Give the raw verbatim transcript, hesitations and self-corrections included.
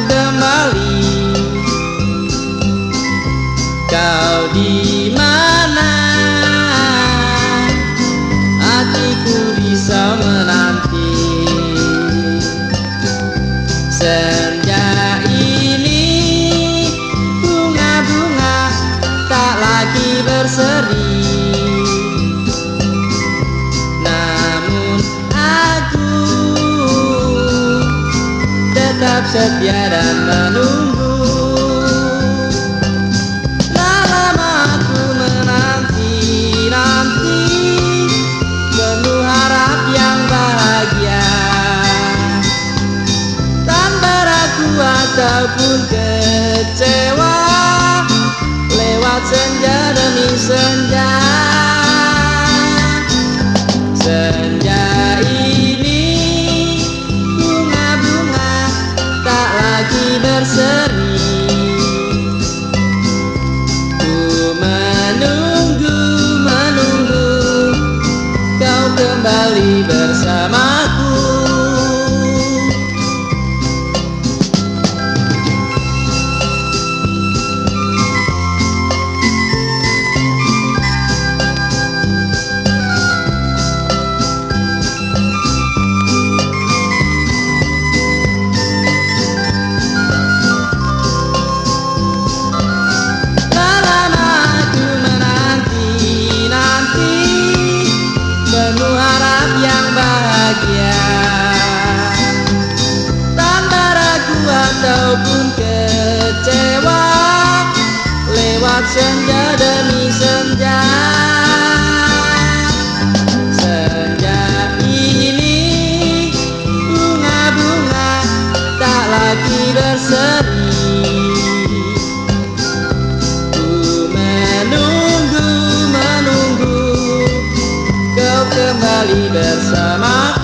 kembali. Kau di mana? Hatiku bisa menanti. Senja ini bunga-bunga tak lagi berseri, namun aku tetap setia dan menunggu. Lama aku menanti-nanti, penuh harap yang bahagia, tanpa ragu ataupun kecewa, lewat senja demi senja. Senja ini bunga-bunga tak lagi berseri, ku menunggu, menunggu kau kembali bersamaku. Tanpa ragu ataupun kecewa, lewat senja demi senja. Senja ini bunga-bunga tak lagi berseri, ku menunggu, menunggu kau kembali bersama.